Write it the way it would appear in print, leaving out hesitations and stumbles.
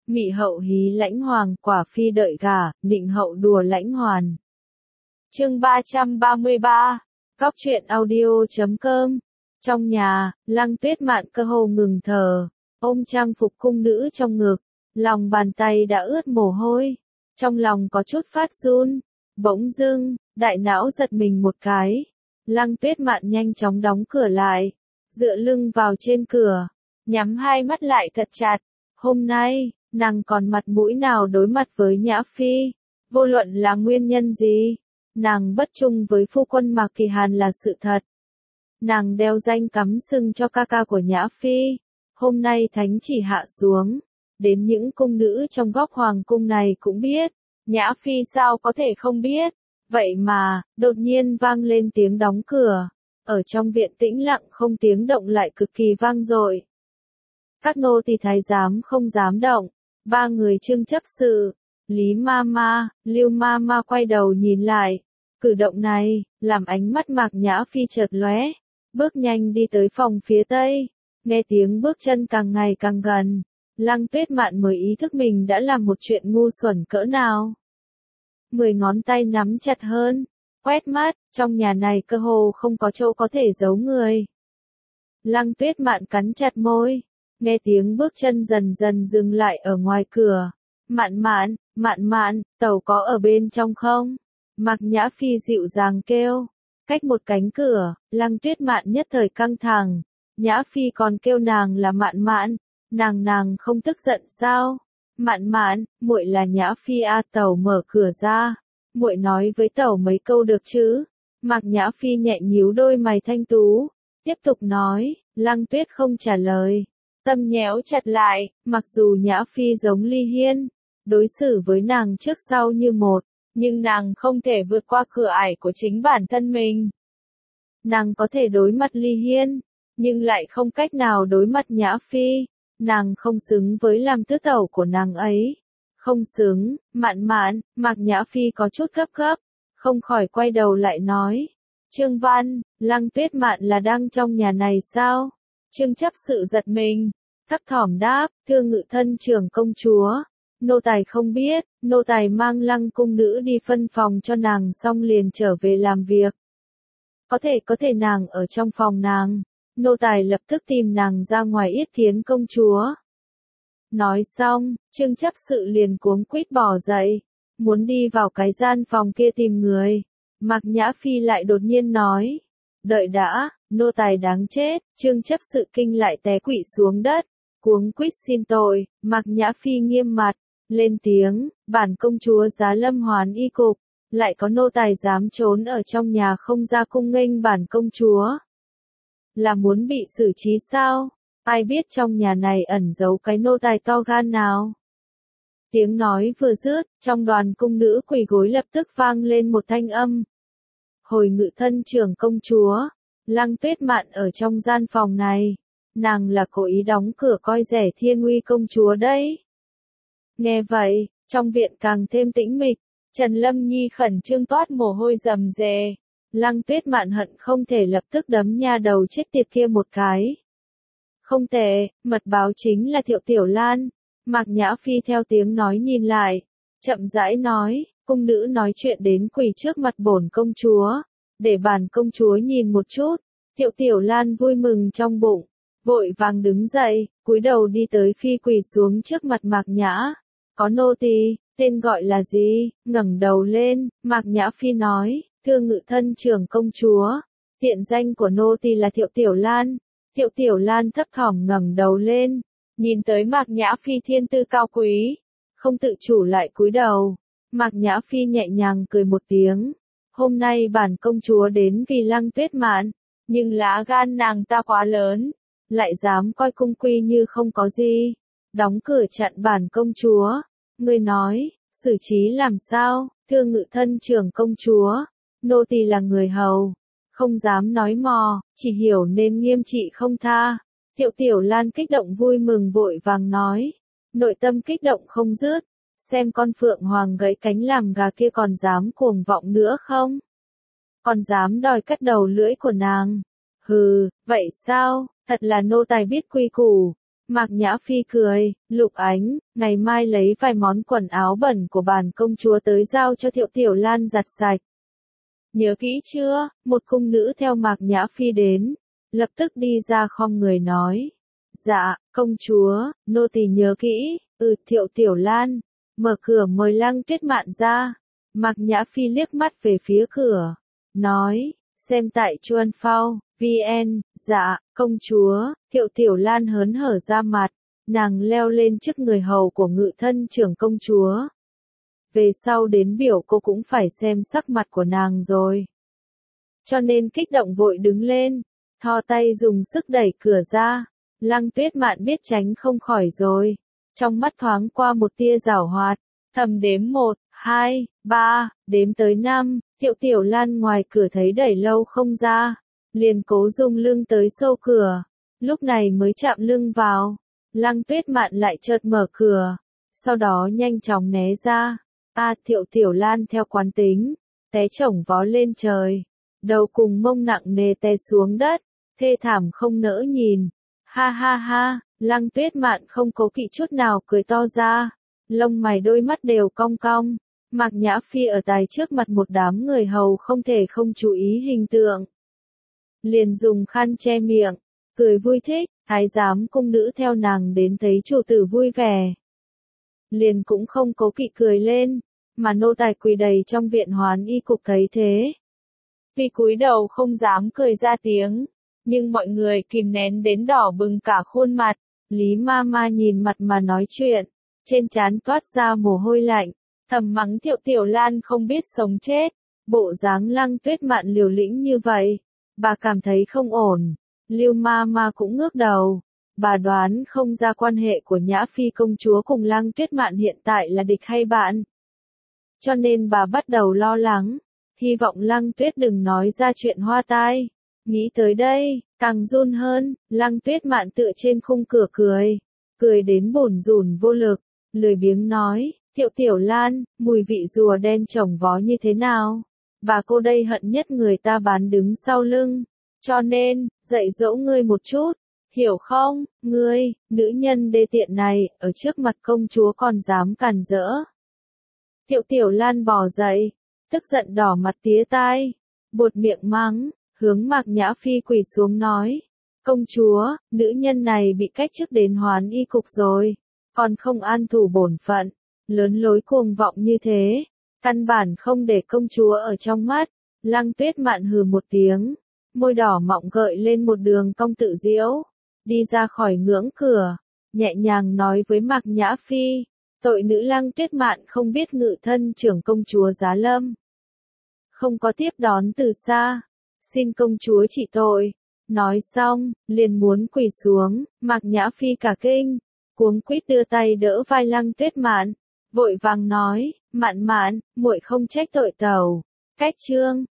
Mị hậu hí lãnh hoàng, quả phi đợi gả, nịnh hậu đùa lãnh hoàn. Chương 333, Góc truyện audio.com. Trong nhà, Lăng Tuyết Mạn cơ hồ ngừng thở, ôm trang phục cung nữ trong ngực, lòng bàn tay đã ướt mồ hôi, trong lòng có chút phát run. Bỗng dưng, đại não giật mình một cái, Lăng Tuyết Mạn nhanh chóng đóng cửa lại, dựa lưng vào trên cửa, nhắm hai mắt lại thật chặt. Hôm nay, nàng còn mặt mũi nào đối mặt với Nhã Phi? Vô luận là nguyên nhân gì, nàng bất chung với phu quân Mạc Kỳ Hàn là sự thật. Nàng đeo danh cắm sừng cho ca ca của Nhã Phi. Hôm nay thánh chỉ hạ xuống, đến những cung nữ trong góc hoàng cung này cũng biết. Nhã Phi sao có thể không biết? Vậy mà, đột nhiên vang lên tiếng đóng cửa. Ở trong viện tĩnh lặng không tiếng động lại cực kỳ vang dội. Các nô tỳ thái giám không dám động. Ba người Trương chấp sự, Lý Mama, Lưu Mama quay đầu nhìn lại. Cử động này, làm ánh mắt Mạc Nhã Phi chợt lóe, bước nhanh đi tới phòng phía tây. Nghe tiếng bước chân càng ngày càng gần, Lăng Tuyết Mạn mới ý thức mình đã làm một chuyện ngu xuẩn cỡ nào. 10 ngón tay nắm chặt hơn, quét mắt, trong nhà này cơ hồ không có chỗ có thể giấu người. Lăng Tuyết Mạn cắn chặt môi, nghe tiếng bước chân dần dần dừng lại ở ngoài cửa. Mạn Mạn, tẩu có ở bên trong không? Mạc Nhã Phi dịu dàng kêu. Cách một cánh cửa, Lăng Tuyết Mạn nhất thời căng thẳng. Nhã Phi còn kêu nàng là Mạn Mạn, nàng không tức giận sao? Mạn, muội là Nhã Phi a. Tẩu mở cửa ra, muội nói với tẩu mấy câu được chứ? Mạc Nhã Phi nhẹ nhíu đôi mày thanh tú, tiếp tục nói. Lăng Tuyết không trả lời, tâm nhéo chặt lại. Mặc dù Nhã Phi giống Ly Hiên, đối xử với nàng trước sau như một, nhưng nàng không thể vượt qua cửa ải của chính bản thân mình. Nàng có thể đối mặt Ly Hiên, nhưng lại không cách nào đối mặt Nhã Phi. Nàng không xứng với làm tứ tẩu của nàng ấy. Không xứng. Mạn, Mạc Nhã Phi có chút gấp, không khỏi quay đầu lại nói. Trương Văn, Lăng Tuyết Mạn là đang trong nhà này sao? Trương chấp sự giật mình, thấp thỏm đáp, thưa ngự thân trưởng công chúa. Nô tài không biết, nô tài mang Lăng cung nữ đi phân phòng cho nàng xong liền trở về làm việc. Có thể nàng ở trong phòng nàng. Nô tài lập tức tìm nàng ra ngoài yết kiến công chúa. Nói xong, Trương chấp sự liền cuống quýt bỏ dậy, muốn đi vào cái gian phòng kia tìm người. Mạc Nhã Phi lại đột nhiên nói. Đợi đã, nô tài đáng chết. Trương chấp sự kinh lại té quỵ xuống đất, cuống quýt xin tội. Mạc Nhã Phi nghiêm mặt, lên tiếng, bản công chúa giá lâm hoán y cục, lại có nô tài dám trốn ở trong nhà không ra cung nghênh bản công chúa. Là muốn bị xử trí sao? Ai biết trong nhà này ẩn giấu cái nô tài to gan nào? Tiếng nói vừa dứt, trong đoàn cung nữ quỳ gối lập tức vang lên một thanh âm. Hồi ngự thân trưởng công chúa, Lăng Tuyết Mạn ở trong gian phòng này, nàng là cố ý đóng cửa coi rẻ Thiên Uy công chúa đấy. Nghe vậy, trong viện càng thêm tĩnh mịch, Trần Lâm Nhi khẩn trương toát mồ hôi rầm rề. Lăng Tuyết Mạn hận không thể lập tức đấm nha đầu chết tiệt kia một cái. Không tệ, mật báo chính là Thiệu Tiểu Lan. Mạc Nhã Phi theo tiếng nói nhìn lại, chậm rãi nói, cung nữ nói chuyện đến quỳ trước mặt bổn công chúa, để bản công chúa nhìn một chút. Thiệu Tiểu Lan vui mừng trong bụng, vội vàng đứng dậy, cúi đầu đi tới phi quỳ xuống trước mặt Mạc Nhã. Có nô tỳ, tên gọi là gì? Ngẩng đầu lên, Mạc Nhã Phi nói. Thưa ngự thân trưởng công chúa, tiện danh của nô tỳ là Thiệu Tiểu Lan. Thiệu Tiểu Lan thấp thỏm ngẩng đầu lên, nhìn tới Mạc Nhã Phi thiên tư cao quý, không tự chủ lại cúi đầu. Mạc Nhã Phi nhẹ nhàng cười một tiếng. Hôm nay bản công chúa đến vì Lăng Tuyết Mạn, nhưng lá gan nàng ta quá lớn, lại dám coi cung quy như không có gì, đóng cửa chặn bản công chúa. Ngươi nói, xử trí làm sao? Thưa ngự thân trưởng công chúa, nô tỳ là người hầu, không dám nói mò, chỉ hiểu nên nghiêm trị không tha. Thiệu Tiểu Lan kích động vui mừng vội vàng nói, nội tâm kích động không dứt, xem con phượng hoàng gãy cánh làm gà kia còn dám cuồng vọng nữa không? Còn dám đòi cắt đầu lưỡi của nàng. Hừ, vậy sao? Thật là nô tài biết quy củ. Mạc Nhã Phi cười, Lục Ánh, ngày mai lấy vài món quần áo bẩn của bản công chúa tới giao cho Thiệu Tiểu Lan giặt sạch. Nhớ kỹ chưa? Một cung nữ theo Mạc Nhã Phi đến, lập tức đi ra khom người nói. Dạ, công chúa, nô tỳ nhớ kỹ. Thiệu Tiểu Lan, mở cửa mời Lăng Tuyết Mạn ra. Mạc Nhã Phi liếc mắt về phía cửa, nói, xem tại Chuan Phao, VN, dạ, công chúa. Thiệu Tiểu Lan hớn hở ra mặt, nàng leo lên trước người hầu của ngự thân trưởng công chúa. Về sau đến biểu cô cũng phải xem sắc mặt của nàng rồi. Cho nên kích động vội đứng lên, thò tay dùng sức đẩy cửa ra. Lăng Tuyết Mạn biết tránh không khỏi rồi. Trong mắt thoáng qua một tia giảo hoạt, thầm đếm 1, 2, 3, đếm tới 5, Thiệu Tiểu Lan ngoài cửa thấy đẩy lâu không ra, liền cố dùng lưng tới xô cửa, lúc này mới chạm lưng vào. Lăng Tuyết Mạn lại chợt mở cửa, sau đó nhanh chóng né ra. Thiệu Tiểu Lan theo quán tính, té chổng vó lên trời, đầu cùng mông nặng nề té xuống đất, thê thảm không nỡ nhìn. Ha ha ha, Lăng Tuyết Mạn không cố kỵ chút nào cười to ra, lông mày đôi mắt đều cong cong. Mạc Nhã Phi ở tài trước mặt một đám người hầu không thể không chú ý hình tượng, liền dùng khăn che miệng, cười vui thích. Thái giám cung nữ theo nàng đến thấy chủ tử vui vẻ, liền cũng không cố kỵ cười lên, mà nô tài quỳ đầy trong viện Hoán Y cục thấy thế, tuy cúi đầu không dám cười ra tiếng, nhưng mọi người kìm nén đến đỏ bừng cả khuôn mặt. Lý ma ma nhìn mặt mà nói chuyện, trên trán toát ra mồ hôi lạnh, thầm mắng Thiệu Tiểu Lan không biết sống chết. Bộ dáng Lăng Tuyết Mạn liều lĩnh như vậy, bà cảm thấy không ổn. Lưu ma ma cũng ngước đầu, bà đoán không ra quan hệ của Nhã Phi công chúa cùng Lăng Tuyết Mạn hiện tại là địch hay bạn. Cho nên bà bắt đầu lo lắng, hy vọng Lăng Tuyết đừng nói ra chuyện hoa tai. Nghĩ tới đây, càng run hơn, Lăng Tuyết Mạn tựa trên khung cửa cười đến bủn rủn vô lực, lười biếng nói, Thiệu Tiểu Lan, mùi vị rùa đen chồng vó như thế nào? Bà cô đây hận nhất người ta bán đứng sau lưng, cho nên, dạy dỗ ngươi một chút, hiểu không? Ngươi, nữ nhân đê tiện này, ở trước mặt công chúa còn dám cản rỡ. Thiệu Tiểu Lan bò dậy, tức giận đỏ mặt tía tai, buột miệng mắng, hướng Mạc Nhã Phi quỳ xuống nói, công chúa, nữ nhân này bị cách chức đến Hoán Y cục rồi, còn không an thủ bổn phận, lớn lối cuồng vọng như thế, căn bản không để công chúa ở trong mắt. Lăng Tuyết Mạn hừ một tiếng, môi đỏ mọng gợi lên một đường cong tự diễu, đi ra khỏi ngưỡng cửa, nhẹ nhàng nói với Mạc Nhã Phi, tội nữ Lăng Tuyết Mạn không biết ngự thân trưởng công chúa Giá Lâm, không có tiếp đón từ xa, xin công chúa trị tội. Nói xong, liền muốn quỳ xuống. Mạc Nhã Phi cả kinh, cuống quýt đưa tay đỡ vai Lăng Tuyết Mạn, vội vàng nói, Mạn Mạn, muội không trách tội tẩu. Cách chương